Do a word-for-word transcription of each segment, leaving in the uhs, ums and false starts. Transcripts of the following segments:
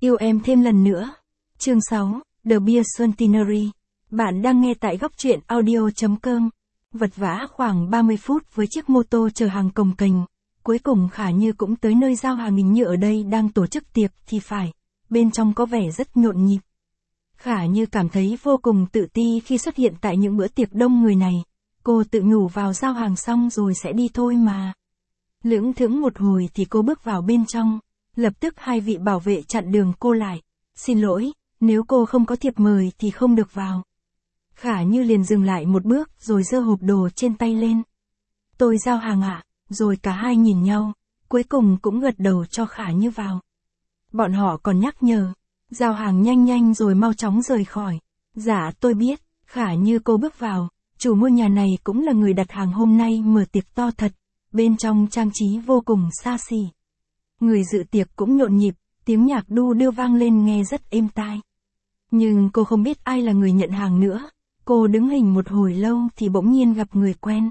Yêu em thêm lần nữa. Chương sáu, The Beer Centenary. Bạn đang nghe tại góc truyện audio chấm com. Vật vã khoảng ba mươi phút với chiếc mô tô chở hàng cồng kềnh. Cuối cùng Khả Như cũng tới nơi giao hàng, hình như ở đây đang tổ chức tiệc thì phải. Bên trong có vẻ rất nhộn nhịp. Khả Như cảm thấy vô cùng tự ti khi xuất hiện tại những bữa tiệc đông người này. Cô tự nhủ vào giao hàng xong rồi sẽ đi thôi mà. Lững thững một hồi thì cô bước vào bên trong. Lập tức hai vị bảo vệ chặn đường cô lại. Xin lỗi, nếu cô không có thiệp mời thì không được vào. Khả Như liền dừng lại một bước rồi giơ hộp đồ trên tay lên. Tôi giao hàng ạ, rồi cả hai nhìn nhau, cuối cùng cũng gật đầu cho Khả Như vào. Bọn họ còn nhắc nhở, giao hàng nhanh nhanh rồi mau chóng rời khỏi. Dạ tôi biết, Khả Như cô bước vào, chủ ngôi nhà này cũng là người đặt hàng hôm nay mở tiệc to thật, bên trong trang trí vô cùng xa xỉ. Người dự tiệc cũng nhộn nhịp, tiếng nhạc đu đưa vang lên nghe rất êm tai. Nhưng cô không biết ai là người nhận hàng nữa, cô đứng hình một hồi lâu thì bỗng nhiên gặp người quen.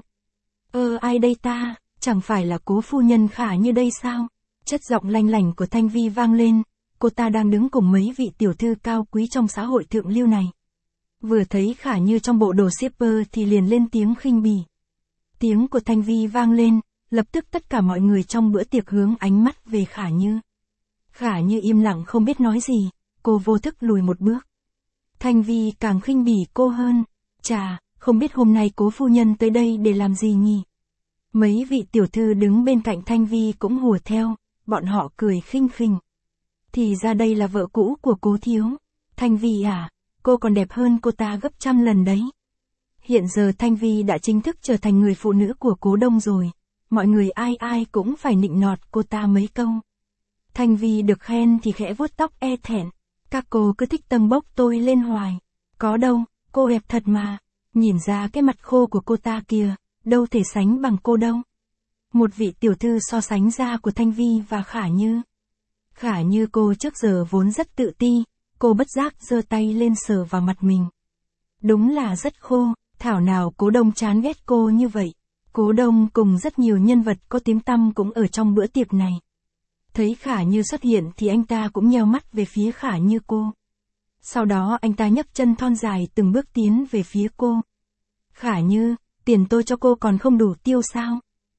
Ơ ai đây ta, chẳng phải là cố phu nhân Khả Như đây sao? Chất giọng lanh lảnh của Thanh Vi vang lên, cô ta đang đứng cùng mấy vị tiểu thư cao quý trong xã hội thượng lưu này. Vừa thấy Khả Như trong bộ đồ shipper thì liền lên tiếng khinh bỉ. Tiếng của Thanh Vi vang lên, lập tức tất cả mọi người trong bữa tiệc hướng ánh mắt về Khả Như. Khả Như im lặng không biết nói gì, cô vô thức lùi một bước. Thanh Vi càng khinh bỉ cô hơn, chà, không biết hôm nay cố phu nhân tới đây để làm gì nhỉ? Mấy vị tiểu thư đứng bên cạnh Thanh Vi cũng hùa theo, bọn họ cười khinh khinh. Thì ra đây là vợ cũ của cố thiếu. Thanh Vi à, cô còn đẹp hơn cô ta gấp trăm lần đấy. Hiện giờ Thanh Vi đã chính thức trở thành người phụ nữ của Cố Đông rồi. Mọi người ai ai cũng phải nịnh nọt cô ta mấy câu. Thanh Vi được khen thì khẽ vuốt tóc e thẹn. Các cô cứ thích tâng bốc tôi lên hoài. Có đâu, cô đẹp thật mà. Nhìn ra cái mặt khô của cô ta kìa, đâu thể sánh bằng cô đâu. Một vị tiểu thư so sánh da của Thanh Vi và Khả Như. Khả Như cô trước giờ vốn rất tự ti, cô bất giác giơ tay lên sờ vào mặt mình. Đúng là rất khô, thảo nào Cố Đông chán ghét cô như vậy. Cố Đông cùng rất nhiều nhân vật có tiếng tăm cũng ở trong bữa tiệc này. Thấy Khả Như xuất hiện thì anh ta cũng nheo mắt về phía Khả Như cô. Sau đó anh ta nhấc chân thon dài từng bước tiến về phía cô. Khả Như, tiền tôi cho cô còn không đủ tiêu sao?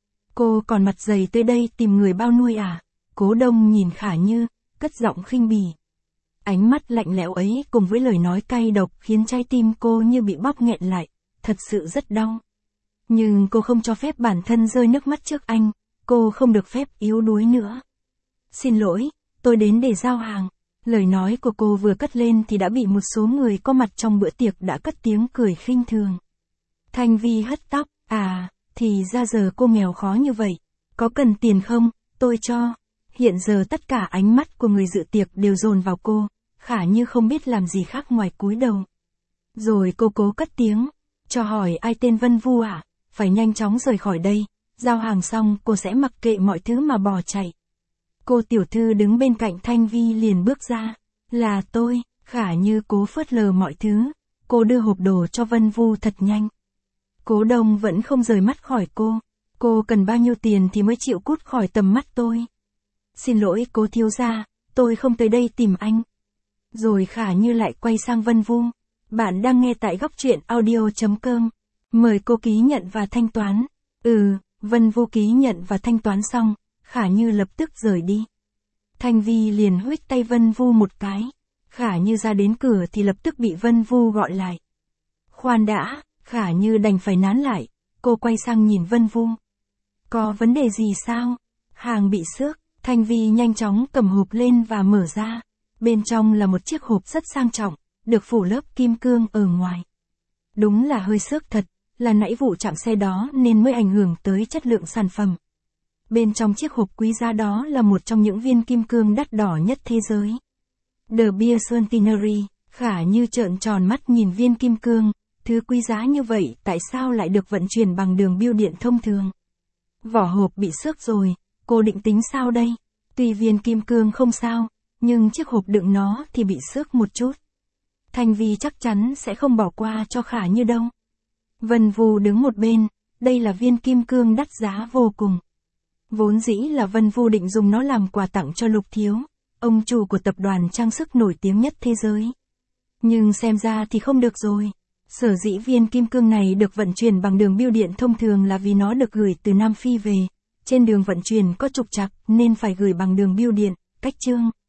Cô còn mặt dày tới đây tìm người bao nuôi à? Cố Đông nhìn Khả Như, cất giọng khinh bỉ. Ánh mắt lạnh lẽo ấy cùng với lời nói cay độc khiến trái tim cô như bị bóp nghẹn lại, thật sự rất đau. Nhưng cô không cho phép bản thân rơi nước mắt trước anh, cô không được phép yếu đuối nữa. Xin lỗi, tôi đến để giao hàng. Lời nói của cô vừa cất lên thì đã bị một số người có mặt trong bữa tiệc đã cất tiếng cười khinh thường. Thanh Vi hất tóc, à, thì ra giờ cô nghèo khó như vậy. Có cần tiền không, tôi cho. Hiện giờ tất cả ánh mắt của người dự tiệc đều dồn vào cô, Khả Như không biết làm gì khác ngoài cúi đầu. Rồi cô cố cất tiếng, cho hỏi ai tên Vân Vu à? Phải nhanh chóng rời khỏi đây, giao hàng xong cô sẽ mặc kệ mọi thứ mà bỏ chạy. Cô tiểu thư đứng bên cạnh Thanh Vi liền bước ra, là tôi. Khả Như cố phớt lờ mọi thứ, cô đưa hộp đồ cho Vân Vu thật nhanh. Cố Đông vẫn không rời mắt khỏi cô, cô cần bao nhiêu tiền thì mới chịu cút khỏi tầm mắt tôi. Xin lỗi Cố thiếu gia, tôi không tới đây tìm anh. Rồi Khả Như lại quay sang Vân Vu, bạn đang nghe tại góc truyện audio chấm com. Mời cô ký nhận và thanh toán. Ừ, Vân Vu ký nhận và thanh toán xong, Khả Như lập tức rời đi. Thanh Vi liền huých tay Vân Vu một cái. Khả Như ra đến cửa thì lập tức bị Vân Vu gọi lại. Khoan đã, Khả Như đành phải nán lại, cô quay sang nhìn Vân Vu. Có vấn đề gì sao? Hàng bị xước. Thanh Vi nhanh chóng cầm hộp lên và mở ra. Bên trong là một chiếc hộp rất sang trọng, được phủ lớp kim cương ở ngoài. Đúng là hơi xước thật, là nãy vụ chạm xe đó nên mới ảnh hưởng tới chất lượng sản phẩm. Bên trong chiếc hộp quý giá đó là một trong những viên kim cương đắt đỏ nhất thế giới. The Beer Centenary. Khả Như trợn tròn mắt nhìn viên kim cương, thứ quý giá như vậy tại sao lại được vận chuyển bằng đường bưu điện thông thường? Vỏ hộp bị xước rồi, cô định tính sao đây? Tuy viên kim cương không sao, nhưng chiếc hộp đựng nó thì bị xước một chút. Thanh Vi chắc chắn sẽ không bỏ qua cho Khả Như đâu. Vân Vu đứng một bên, đây là viên kim cương đắt giá vô cùng. Vốn dĩ là Vân Vu định dùng nó làm quà tặng cho Lục thiếu. ông chủ của tập đoàn trang sức nổi tiếng nhất thế giới. Nhưng xem ra thì không được rồi. Sở dĩ viên kim cương này được vận chuyển bằng đường bưu điện thông thường là vì nó được gửi từ Nam Phi về. Trên đường vận chuyển có trục trặc nên phải gửi bằng đường bưu điện, cách chương.